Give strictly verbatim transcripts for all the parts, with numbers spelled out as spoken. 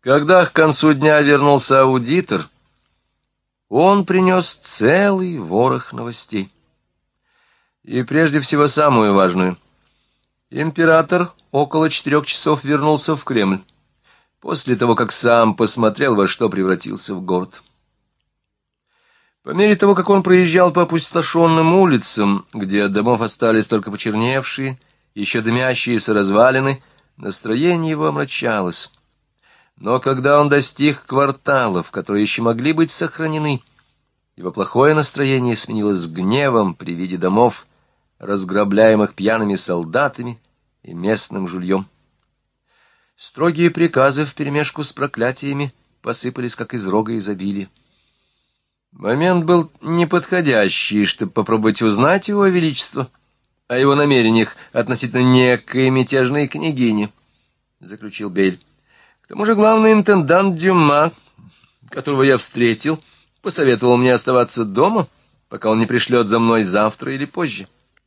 Когда к концу дня вернулся аудитор, он принес целый ворох новостей. И прежде всего самую важную. Император около четырех часов вернулся в Кремль, после того, как сам посмотрел, во что превратился в город. По мере того, как он проезжал по опустошенным улицам, где от домов остались только почерневшие, еще дымящиеся развалины, настроение его омрачалось. Но когда он достиг кварталов, которые еще могли быть сохранены, его плохое настроение сменилось гневом при виде домов, разграбляемых пьяными солдатами и местным жульем. Строгие приказы вперемешку с проклятиями посыпались, как из рога изобилия. Момент был неподходящий, чтобы попробовать узнать его величество о его намерениях относительно некой мятежной княгини, — заключил Бейль. К тому же главный интендант Дюма, которого я встретил, посоветовал мне оставаться дома, пока он не пришлет за мной завтра или позже.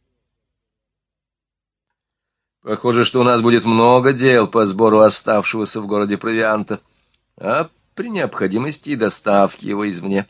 Похоже, что у нас будет много дел по сбору оставшегося в городе провианта, а при необходимости и доставке его извне.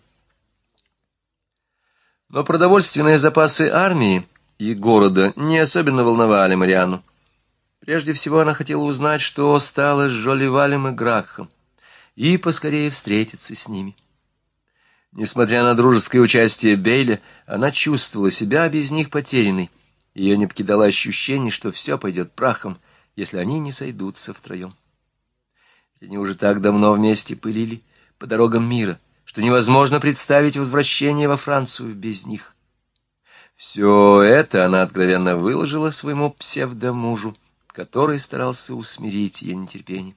Но продовольственные запасы армии и города не особенно волновали Марианну. Прежде всего она хотела узнать, что стало с Жолливалем и Гракхом, и поскорее встретиться с ними. Несмотря на дружеское участие Бейля, она чувствовала себя без них потерянной. Ее не покидало ощущение, что все пойдет прахом, если они не сойдутся втроем. Ведь они уже так давно вместе пылили по дорогам мира, что невозможно представить возвращение во Францию без них. Все это она откровенно выложила своему псевдомужу, который старался усмирить ее нетерпение.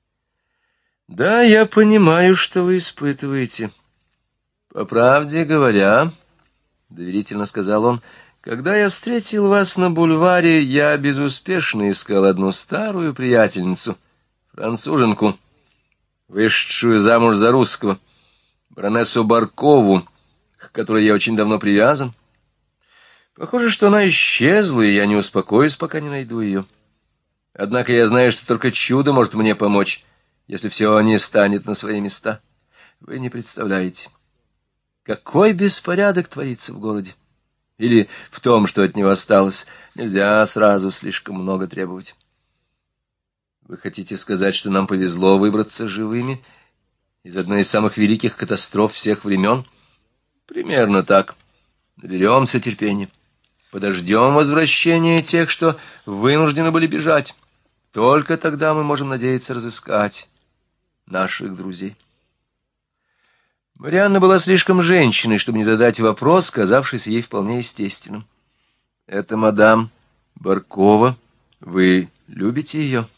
«Да, я понимаю, что вы испытываете. По правде говоря, — доверительно сказал он, — когда я встретил вас на бульваре, я безуспешно искал одну старую приятельницу, француженку, вышедшую замуж за русского, баронессу Баркову, к которой я очень давно привязан. Похоже, что она исчезла, и я не успокоюсь, пока не найду ее. Однако я знаю, что только чудо может мне помочь, если все не станет на свои места. Вы не представляете, какой беспорядок творится в городе. Или в том, что от него осталось. Нельзя сразу слишком много требовать. Вы хотите сказать, что нам повезло выбраться живыми из одной из самых великих катастроф всех времен? Примерно так. Наберемся терпения. Подождем возвращения тех, что вынуждены были бежать. Только тогда мы можем надеяться разыскать наших друзей. Марианна была слишком женщиной, чтобы не задать вопрос, казавшийся ей вполне естественным. — Это мадам Баркова. Вы любите ее?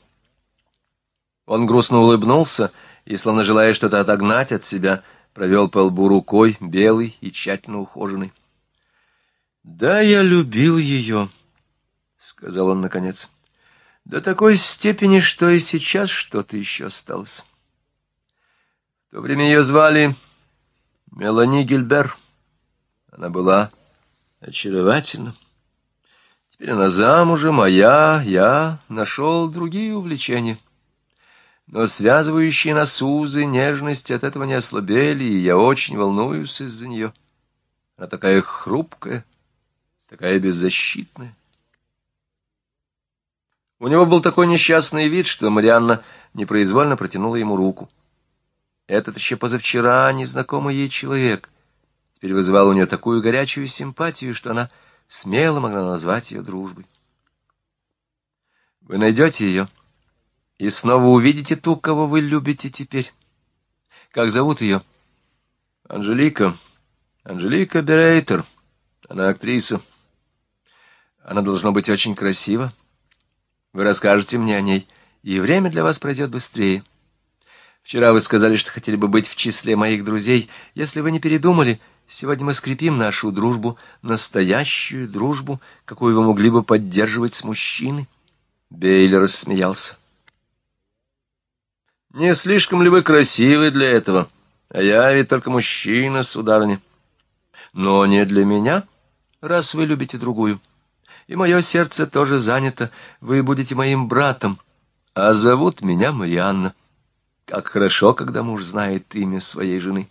Он грустно улыбнулся и, словно желая что-то отогнать от себя, провел по лбу рукой, белый и тщательно ухоженный. — Да, я любил ее, — сказал он наконец, — до такой степени, что и сейчас что-то еще осталось. В то время ее звали Мелани Гильбер. Она была очаровательна. Теперь она замужем, а я, я нашел другие увлечения. Но связывающие нас узы нежности от этого не ослабели, и я очень волнуюсь из-за нее. Она такая хрупкая, такая беззащитная. У него был такой несчастный вид, что Марианна непроизвольно протянула ему руку. Этот еще позавчера незнакомый ей человек теперь вызывал у нее такую горячую симпатию, что она смело могла назвать ее дружбой. Вы найдете ее и снова увидите ту, кого вы любите теперь. Как зовут ее? Анжелика. Анжелика Берейтер. Она актриса. Она должна быть очень красива. Вы расскажете мне о ней, и время для вас пройдет быстрее. Вчера вы сказали, что хотели бы быть в числе моих друзей. Если вы не передумали, сегодня мы скрепим нашу дружбу, настоящую дружбу, какую вы могли бы поддерживать с мужчиной. Бейль рассмеялся. Не слишком ли вы красивы для этого? А я ведь только мужчина, сударыня. Но не для меня, раз вы любите другую. И мое сердце тоже занято. Вы будете моим братом, а зовут меня Марианна. Как хорошо, когда муж знает имя своей жены.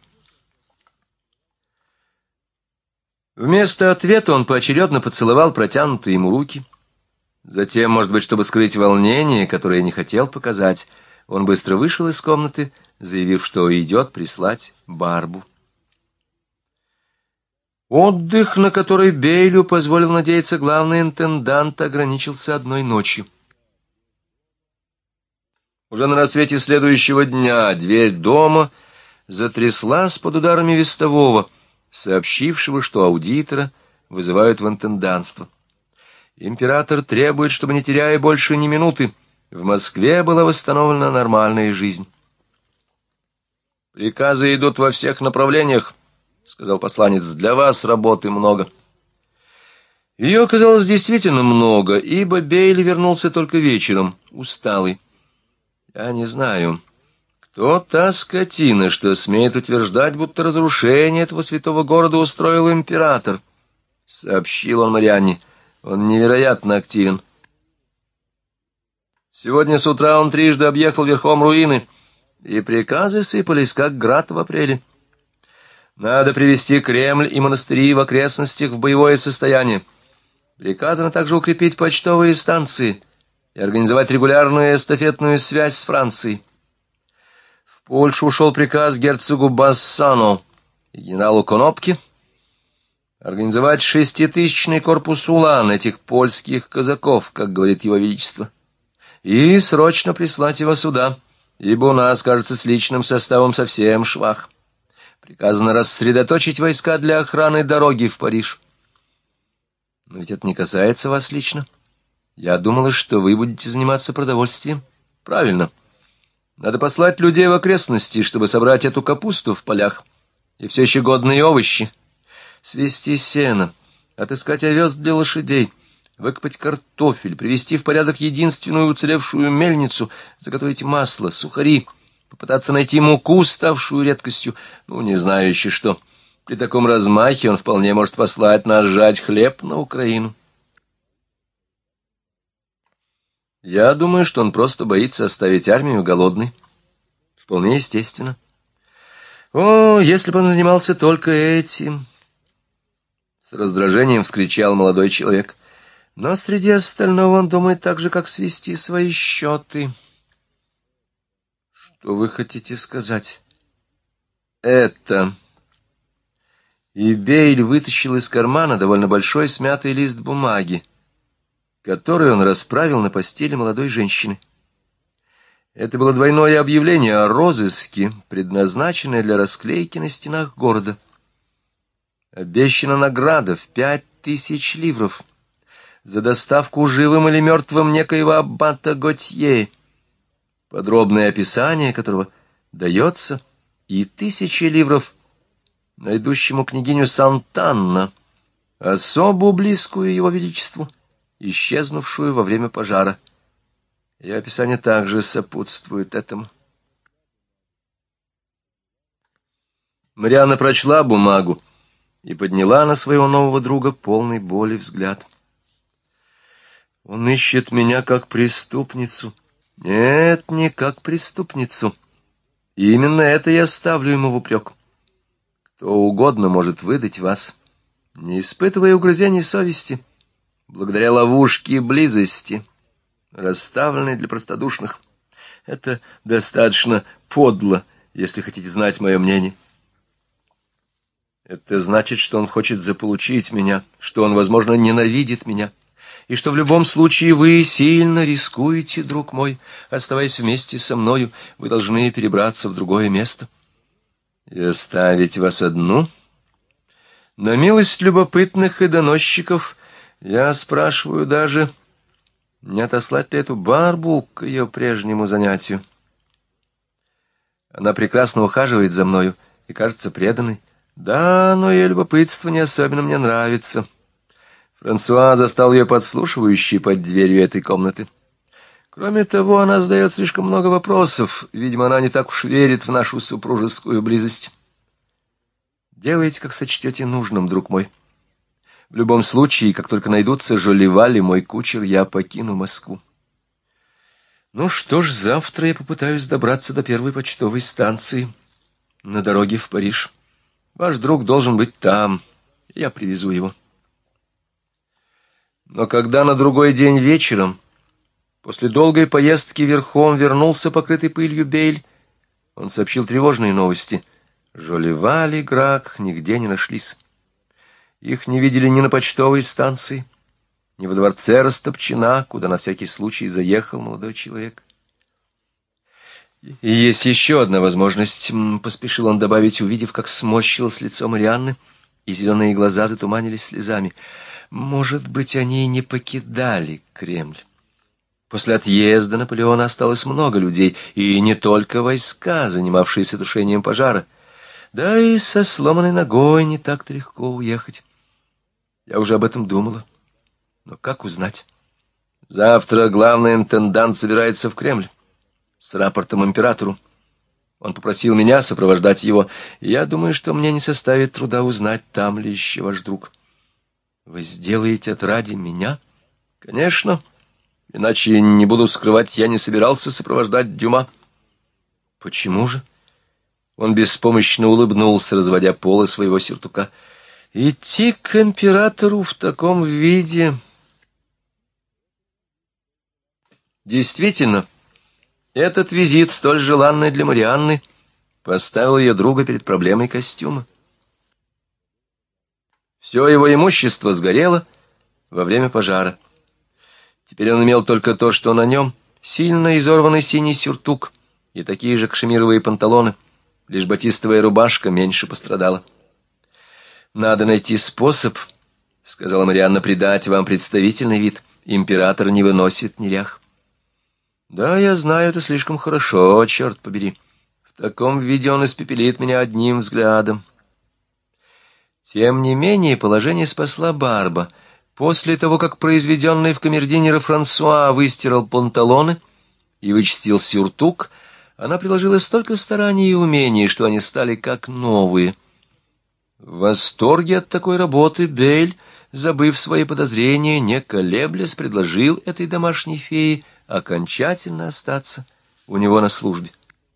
Вместо ответа он поочередно поцеловал протянутые ему руки. Затем, может быть, чтобы скрыть волнение, которое не хотел показать, он быстро вышел из комнаты, заявив, что идет прислать Барбу. Отдых, на который Бейлю позволил надеяться главный интендант, ограничился одной ночью. Уже на рассвете следующего дня дверь дома затряслась под ударами вестового, сообщившего, что аудитора вызывают в интендантство. Император требует, чтобы, не теряя больше ни минуты, в Москве была восстановлена нормальная жизнь. «Приказы идут во всех направлениях», — сказал посланец, — «для вас работы много». Ее оказалось действительно много, ибо Бейли вернулся только вечером, усталый. «Я не знаю, кто та скотина, что смеет утверждать, будто разрушение этого святого города устроил император», — сообщил он Марианне. «Он невероятно активен. Сегодня с утра он трижды объехал верхом руины, и приказы сыпались, как град в апреле. Надо привести Кремль и монастыри в окрестностях в боевое состояние. Приказано также укрепить почтовые станции и организовать регулярную эстафетную связь с Францией. В Польшу ушел приказ герцогу Бассано и генералу Конопке организовать шеститысячный корпус улан, этих польских казаков, как говорит его величество, и срочно прислать его сюда, ибо у нас, кажется, с личным составом совсем швах. Приказано рассредоточить войска для охраны дороги в Париж. Но ведь это не касается вас лично. Я думала, что вы будете заниматься продовольствием. Правильно. Надо послать людей в окрестности, чтобы собрать эту капусту в полях и все еще годные овощи, свести сено, отыскать овес для лошадей, выкопать картофель, привести в порядок единственную уцелевшую мельницу, заготовить масло, сухари, попытаться найти муку, ставшую редкостью, ну, не знаю еще что. При таком размахе он вполне может послать нас жать хлеб на Украину. Я думаю, что он просто боится оставить армию голодной. Вполне естественно. О, если бы он занимался только этим! С раздражением вскричал молодой человек. Но среди остального он думает так же, как свести свои счеты. Что вы хотите сказать? Это... И Бейль вытащил из кармана довольно большой смятый лист бумаги, который он расправил на постели молодой женщины. Это было двойное объявление о розыске, предназначенное для расклейки на стенах города. Обещана награда в пять тысяч ливров за доставку живым или мертвым некоего аббата Готье, подробное описание которого дается, и тысячи ливров найдущему княгиню Сантанна, особу близкую его величеству, исчезнувшую во время пожара. И описание также сопутствует этому. Марианна прочла бумагу и подняла на своего нового друга полный боли взгляд. «Он ищет меня как преступницу». «Нет, не как преступницу. Именно это я ставлю ему в упрек. Кто угодно может выдать вас, не испытывая угрызений совести, благодаря ловушке близости, расставленной для простодушных. Это достаточно подло, если хотите знать мое мнение. Это значит, что он хочет заполучить меня, что он, возможно, ненавидит меня, и что в любом случае вы сильно рискуете, друг мой, оставаясь вместе со мною, вы должны перебраться в другое место. И оставить вас одну? На милость любопытных и доносчиков я спрашиваю даже, не отослать ли эту Барбу к ее прежнему занятию. Она прекрасно ухаживает за мною и кажется преданной. Да, но ее любопытство не особенно мне нравится. Франсуа застал ее подслушивающей под дверью этой комнаты. Кроме того, она задает слишком много вопросов. Видимо, она не так уж верит в нашу супружескую близость. Делайте, как сочтете нужным, друг мой. В любом случае, как только найдутся Жолливаль и мой кучер, я покину Москву. Ну что ж, завтра я попытаюсь добраться до первой почтовой станции на дороге в Париж. Ваш друг должен быть там. Я привезу его. Но когда на другой день вечером, после долгой поездки верхом, вернулся покрытый пылью Бейль, он сообщил тревожные новости. Жолливаль и Грак нигде не нашлись. Их не видели ни на почтовой станции, ни во дворце Растопчина, куда на всякий случай заехал молодой человек. И есть еще одна возможность, — поспешил он добавить, увидев, как сморщилось лицо Марианны, и зеленые глаза затуманились слезами. Может быть, они и не покидали Кремль. После отъезда Наполеона осталось много людей, и не только войска, занимавшиеся тушением пожара. Да и со сломанной ногой не так-то легко уехать. Я уже об этом думала. Но как узнать? Завтра главный интендант собирается в Кремль с рапортом императору. Он попросил меня сопровождать его, и я думаю, что мне не составит труда узнать, там ли еще ваш друг. Вы сделаете это ради меня? Конечно. Иначе, не буду скрывать, я не собирался сопровождать Дюма. Почему же? Он беспомощно улыбнулся, разводя полы своего сюртука. Идти к императору в таком виде... Действительно, этот визит, столь желанный для Марианны, поставил ее друга перед проблемой костюма. Все его имущество сгорело во время пожара. Теперь он имел только то, что на нем: сильно изорванный синий сюртук и такие же кашемировые панталоны. Лишь батистовая рубашка меньше пострадала. «Надо найти способ, — сказала Марианна, — придать вам представительный вид. Император не выносит нерях». «Да, я знаю это слишком хорошо, черт побери. В таком виде он испепелит меня одним взглядом». Тем не менее, положение спасла Барба. После того, как произведенный в камердинера Франсуа выстирал панталоны и вычистил сюртук, она приложила столько стараний и умений, что они стали как новые. В восторге от такой работы Бейль, забыв свои подозрения, не колеблясь, предложил этой домашней фее окончательно остаться у него на службе.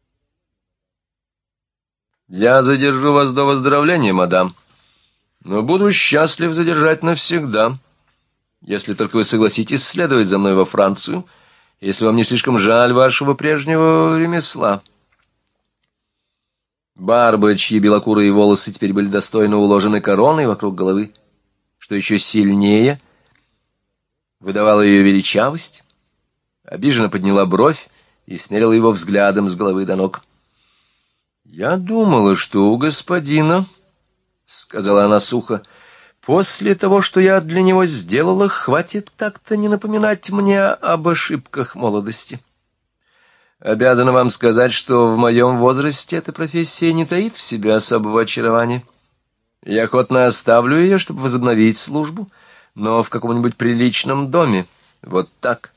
«Я задержу вас до выздоровления, мадам, но буду счастлив задержать навсегда, если только вы согласитесь следовать за мной во Францию, если вам не слишком жаль вашего прежнего ремесла». Барба, чьи белокурые волосы теперь были достойно уложены короной вокруг головы, что еще сильнее выдавала ее величавость, обиженно подняла бровь и смерила его взглядом с головы до ног. «Я думала, что у господина, — сказала она сухо, — после того, что я для него сделала, хватит так-то не напоминать мне об ошибках молодости. Обязана вам сказать, что в моем возрасте эта профессия не таит в себе особого очарования. Я охотно оставлю ее, чтобы возобновить службу, но в каком-нибудь приличном доме. Вот так».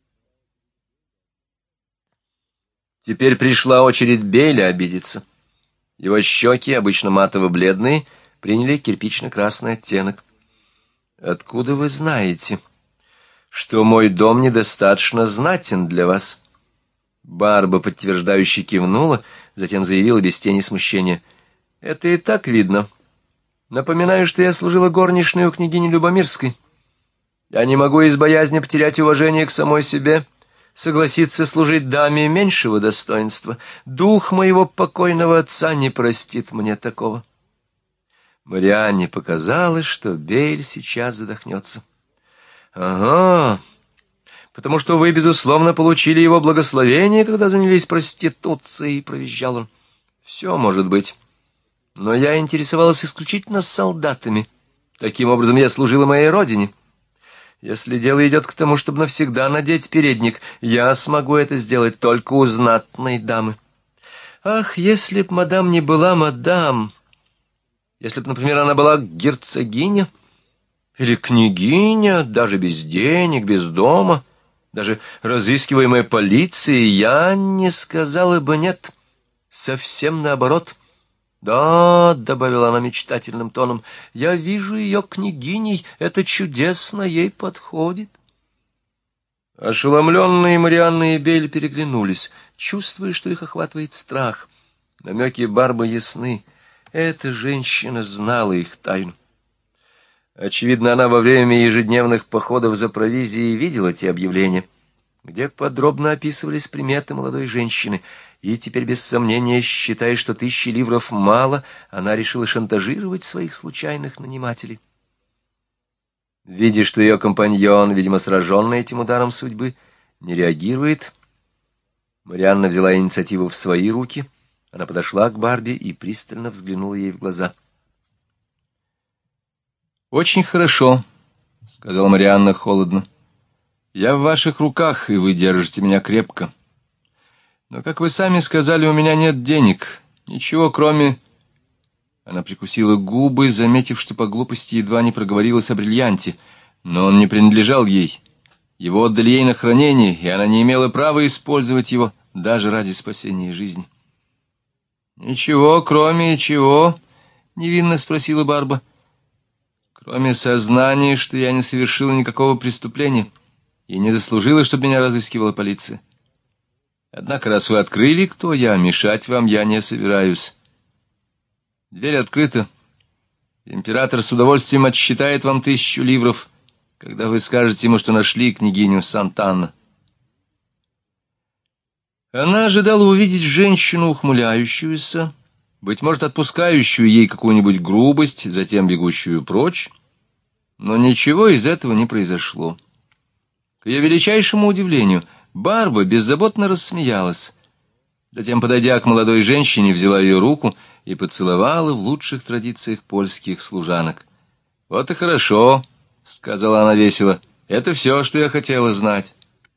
Теперь пришла очередь Бейля обидеться. Его щеки, обычно матово-бледные, приняли кирпично-красный оттенок. «Откуда вы знаете, что мой дом недостаточно знатен для вас?» Барба подтверждающе кивнула, затем заявила без тени смущения: «Это и так видно. Напоминаю, что я служила горничной у княгини Любомирской. Я не могу из боязни потерять уважение к самой себе согласиться служить даме меньшего достоинства. Дух моего покойного отца не простит мне такого». Марианне показалось, что Бейль сейчас задохнется. «Ага, потому что вы, безусловно, получили его благословение, когда занялись проституцией», — провизжал он. «Все может быть. Но я интересовалась исключительно солдатами. Таким образом, я служила моей родине. Если дело идет к тому, чтобы навсегда надеть передник, я смогу это сделать только у знатной дамы. Ах, если б мадам не была мадам, если б, например, она была герцогиня или княгиня, даже без денег, без дома, даже разыскиваемая полицией, я не сказала бы нет, совсем наоборот». «Да, — добавила она мечтательным тоном, — я вижу ее княгиней, это чудесно ей подходит». Ошеломленные Марианна и Белль переглянулись, чувствуя, что их охватывает страх. Намеки Барбы ясны. Эта женщина знала их тайну. Очевидно, она во время ежедневных походов за провизией видела те объявления, где подробно описывались приметы молодой женщины, и теперь, без сомнения, считая, что тысячи ливров мало, она решила шантажировать своих случайных нанимателей. Видя, что ее компаньон, видимо, сраженный этим ударом судьбы, не реагирует, Марианна взяла инициативу в свои руки. Она подошла к Барби и пристально взглянула ей в глаза. «Очень хорошо», — сказала Марианна холодно. «Я в ваших руках, и вы держите меня крепко. Но, как вы сами сказали, у меня нет денег, ничего, кроме...» Она прикусила губы, заметив, что по глупости едва не проговорилась о бриллианте, но он не принадлежал ей. Его отдали ей на хранение, и она не имела права использовать его даже ради спасения жизни. «Ничего, кроме чего?» — невинно спросила Барба. «Кроме сознания, что я не совершила никакого преступления и не заслужила, чтобы меня разыскивала полиция. Однако, раз вы открыли, кто я, мешать вам я не собираюсь. Дверь открыта. Император с удовольствием отсчитает вам тысячу ливров, когда вы скажете ему, что нашли княгиню Сант'Анна». Она ожидала увидеть женщину, ухмыляющуюся, быть может, отпускающую ей какую-нибудь грубость, затем бегущую прочь, но ничего из этого не произошло. К ее величайшему удивлению, Барба беззаботно рассмеялась. Затем, подойдя к молодой женщине, взяла ее руку и поцеловала в лучших традициях польских служанок. «Вот и хорошо», — сказала она весело, — «это все, что я хотела знать».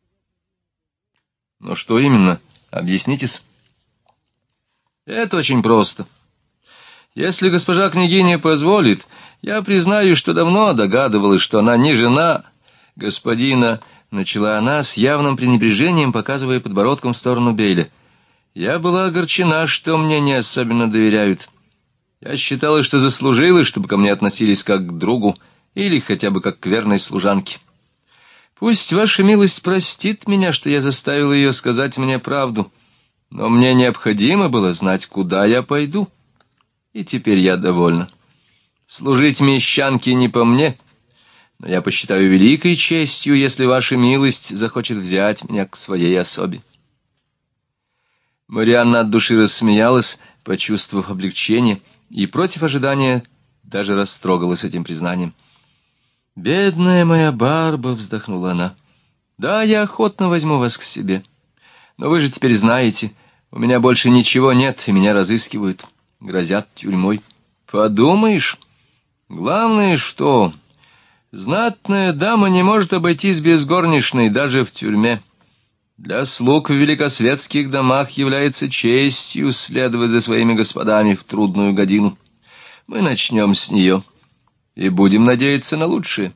«Но что именно? Объяснитесь». «Это очень просто. Если госпожа княгиня позволит, я признаю, что давно догадывалась, что она не жена господина», — начала она с явным пренебрежением, показывая подбородком в сторону Бейля. «Я была огорчена, что мне не особенно доверяют. Я считала, что заслужила, чтобы ко мне относились как к другу или хотя бы как к верной служанке. Пусть ваша милость простит меня, что я заставила ее сказать мне правду, но мне необходимо было знать, куда я пойду, и теперь я довольна. Служить мещанке не по мне, но я посчитаю великой честью, если ваша милость захочет взять меня к своей особе». Марианна от души рассмеялась, почувствовав облегчение, и против ожидания даже растрогалась этим признанием. «Бедная моя Барба», — вздохнула она, — «да, я охотно возьму вас к себе. Но вы же теперь знаете, у меня больше ничего нет, и меня разыскивают, грозят тюрьмой». «Подумаешь, главное, что знатная дама не может обойтись без горничной даже в тюрьме. Для слуг в великосветских домах является честью следовать за своими господами в трудную годину. Мы начнем с нее и будем надеяться на лучшее».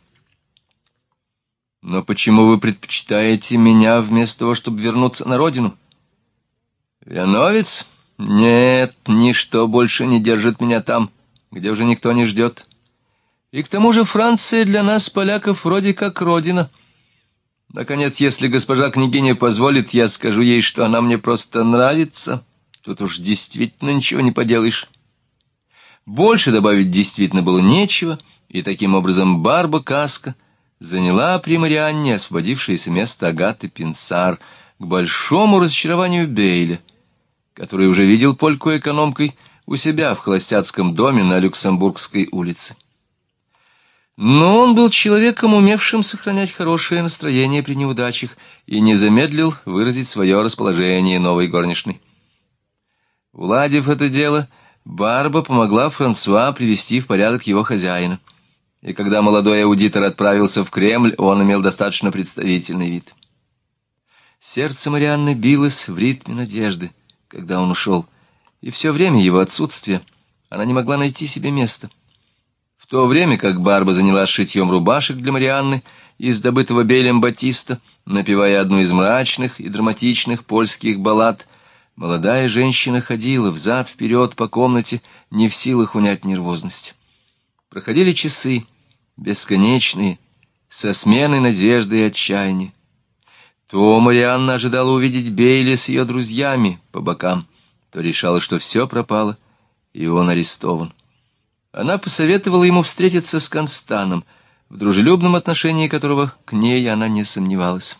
«Но почему вы предпочитаете меня вместо того, чтобы вернуться на родину?» «Виновец? Нет, ничто больше не держит меня там, где уже никто не ждет. И к тому же Франция для нас, поляков, вроде как родина. Наконец, если госпожа княгиня позволит, я скажу ей, что она мне просто нравится. Тут уж действительно ничего не поделаешь». Больше добавить действительно было нечего, и таким образом Барба Каска заняла при Марианне освободившееся место Агаты Пинсар, к большому разочарованию Бейля, который уже видел польку экономкой у себя в холостяцком доме на Люксембургской улице. Но он был человеком, умевшим сохранять хорошее настроение при неудачах, и не замедлил выразить свое расположение новой горничной. Уладив это дело, Барба помогла Франсуа привести в порядок его хозяина, и когда молодой аудитор отправился в Кремль, он имел достаточно представительный вид. Сердце Марианны билось в ритме надежды, когда он ушел, и все время его отсутствия она не могла найти себе места. В то время как Барба занялась шитьем рубашек для Марианны из добытого Бейлем батиста, напевая одну из мрачных и драматичных польских баллад, молодая женщина ходила взад-вперед по комнате, не в силах унять нервозность. Проходили часы, бесконечные, со сменой надежды и отчаяния. То Марианна ожидала увидеть Бейли с ее друзьями по бокам, то решала, что все пропало, и он арестован. Она посоветовала ему встретиться с Констаном, в дружелюбном отношении которого к ней она не сомневалась.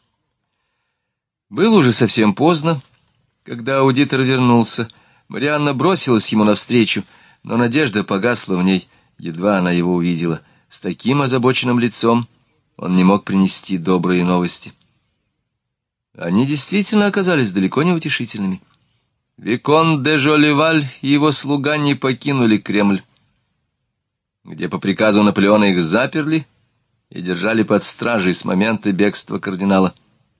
Было уже совсем поздно, когда аудитор вернулся. Марианна бросилась ему навстречу, но надежда погасла в ней, едва она его увидела. С таким озабоченным лицом он не мог принести добрые новости. Они действительно оказались далеко не утешительными. Виконт де Жолливаль и его слуга не покинули Кремль, где по приказу Наполеона их заперли и держали под стражей с момента бегства кардинала.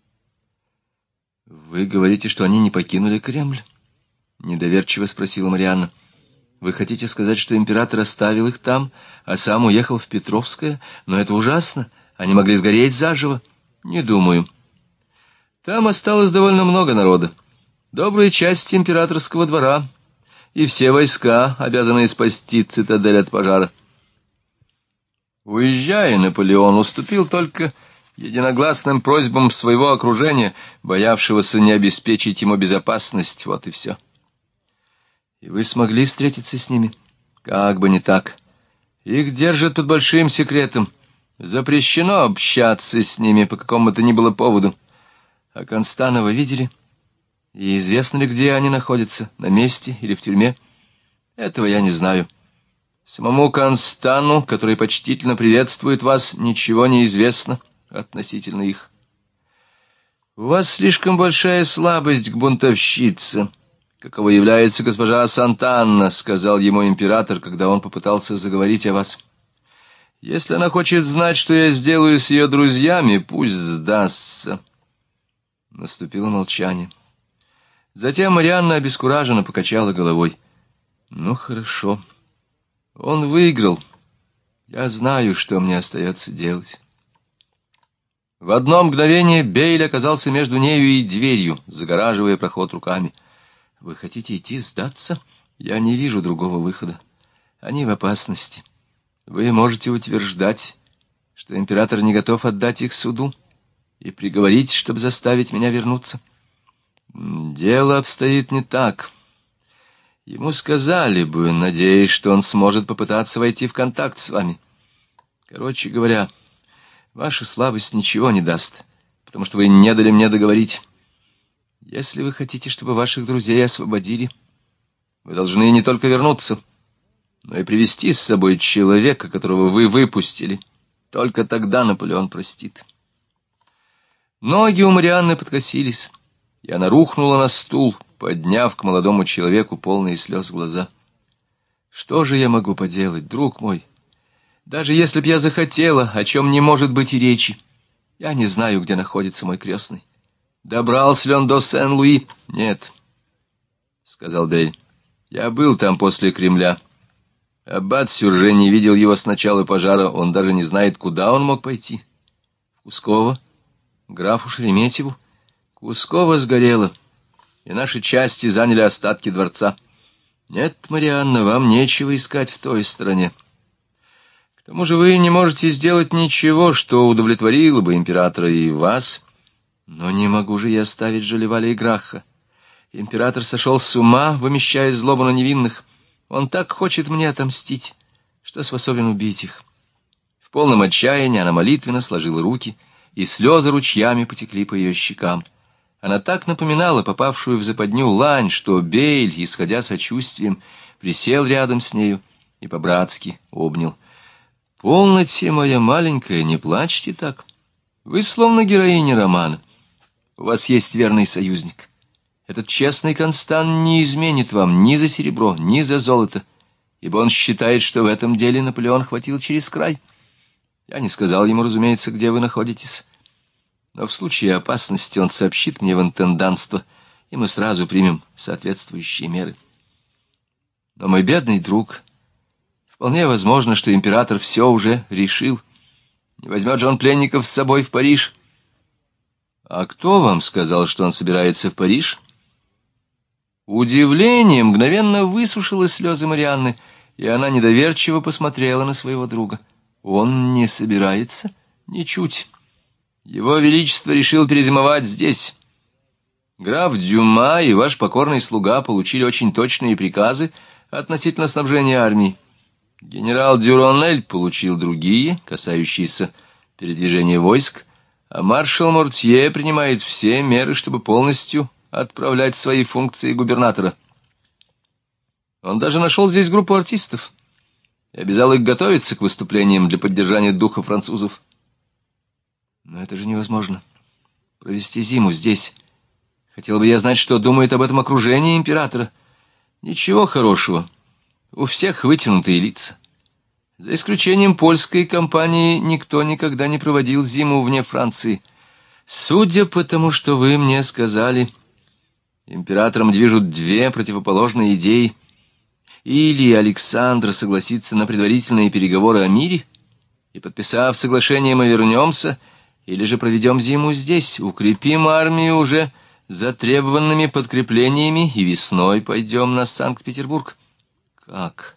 «Вы говорите, что они не покинули Кремль?» — недоверчиво спросила Марианна. «Вы хотите сказать, что император оставил их там, а сам уехал в Петровское? Но это ужасно. Они могли сгореть заживо». «Не думаю. Там осталось довольно много народа. Добрая часть императорского двора и все войска, обязанные спасти цитадель от пожара». Уезжая, Наполеон уступил только единогласным просьбам своего окружения, боявшегося не обеспечить ему безопасность, вот и все. И вы смогли встретиться с ними? Как бы не так. Их держат под большим секретом. Запрещено общаться с ними по какому бы то ни было поводу. А Констанова видели? И известно ли, где они находятся, на месте или в тюрьме? Этого я не знаю. Самому Констану, который почтительно приветствует вас, ничего не известно относительно их. У вас слишком большая слабость к бунтовщице, каково является госпожа Сант'Анна, сказал ему император, когда он попытался заговорить о вас. Если она хочет знать, что я сделаю с ее друзьями, пусть сдастся. Наступило молчание. Затем Марианна обескураженно покачала головой. Ну, хорошо. Он выиграл. Я знаю, что мне остается делать. В одно мгновение Бейль оказался между нею и дверью, загораживая проход руками. Вы хотите идти сдаться? Я не вижу другого выхода. Они в опасности. Вы можете утверждать, что император не готов отдать их суду и приговорить, чтобы заставить меня вернуться. Дело обстоит не так. Ему сказали бы, надеясь, что он сможет попытаться войти в контакт с вами. Короче говоря, ваша слабость ничего не даст, потому что вы не дали мне договорить. Если вы хотите, чтобы ваших друзей освободили, вы должны не только вернуться, но и привести с собой человека, которого вы выпустили. Только тогда Наполеон простит. Ноги у Марианны подкосились, и она рухнула на стул, подняв к молодому человеку полные слез глаза. «Что же я могу поделать, друг мой? Даже если б я захотела, о чем не может быть и речи, я не знаю, где находится мой крестный. Добрался ли он до Сен-Луи? Нет, — сказал Бейль. Я был там после Кремля. Аббат Сюрже не видел его с начала пожара, он даже не знает, куда он мог пойти. В Кусково? Графу Шереметьеву? Кусково сгорело, и наши части заняли остатки дворца. Нет, Марианна, вам нечего искать в той стороне. К тому же вы не можете сделать ничего, что удовлетворило бы императора и вас. Но не могу же я оставить Жолливаля и Граха. Император сошел с ума, вымещая злобу на невинных. Он так хочет мне отомстить, что способен убить их. В полном отчаянии она молитвенно сложила руки, и слезы ручьями потекли по ее щекам. Она так напоминала попавшую в западню лань, что Бейль, исходя сочувствием, присел рядом с нею и по-братски обнял. «Полноте, моя маленькая, не плачьте так. Вы словно героиня романа. У вас есть верный союзник. Этот честный Констан не изменит вам ни за серебро, ни за золото, ибо он считает, что в этом деле Наполеон хватил через край. Я не сказал ему, разумеется, где вы находитесь, но в случае опасности он сообщит мне в интенданство, и мы сразу примем соответствующие меры. Но, мой бедный друг, вполне возможно, что император все уже решил. Не возьмет же он пленников с собой в Париж. А кто вам сказал, что он собирается в Париж? Удивление мгновенно высушило слезы Марианны, и она недоверчиво посмотрела на своего друга. Он не собирается? Ничуть. Его Величество решил перезимовать здесь. Граф Дюма и ваш покорный слуга получили очень точные приказы относительно снабжения армии. Генерал Дюроннель получил другие, касающиеся передвижения войск, а маршал Мортье принимает все меры, чтобы полностью отправлять свои функции губернатора. Он даже нашел здесь группу артистов и обязал их готовиться к выступлениям для поддержания духа французов. Но это же невозможно. Провести зиму здесь. Хотел бы я знать, что думает об этом окружение императора. Ничего хорошего. У всех вытянутые лица. За исключением польской компании никто никогда не проводил зиму вне Франции. Судя по тому, что вы мне сказали, императором движут две противоположные идеи. Или Александр согласится на предварительные переговоры о мире, и, подписав соглашение, мы вернемся, или же проведем зиму здесь, укрепим армию уже затребованными подкреплениями и весной пойдем на Санкт-Петербург. Как?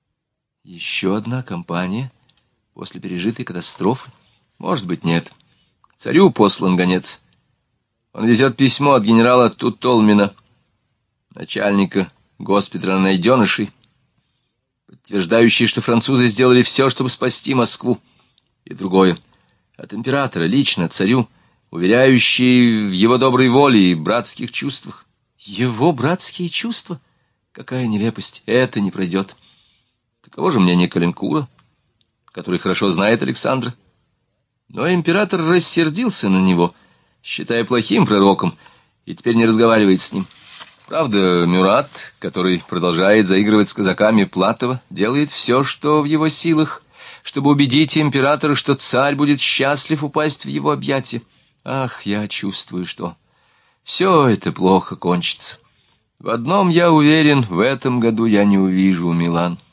Еще одна кампания после пережитой катастрофы? Может быть, нет. Царю послан гонец. Он везет письмо от генерала Тутолмина, начальника госпиталя найденышей, подтверждающее, что французы сделали все, чтобы спасти Москву. И другое от императора лично царю, уверяющий в его доброй воле и братских чувствах. Его братские чувства? Какая нелепость! Это не пройдет. Таково же мнение Каленкура, который хорошо знает Александра. Но император рассердился на него, считая плохим пророком, и теперь не разговаривает с ним. Правда, Мюрат, который продолжает заигрывать с казаками Платова, делает все, что в его силах, чтобы убедить императора, что царь будет счастлив упасть в его объятия. Ах, я чувствую, что все это плохо кончится. В одном я уверен, в этом году я не увижу Милан.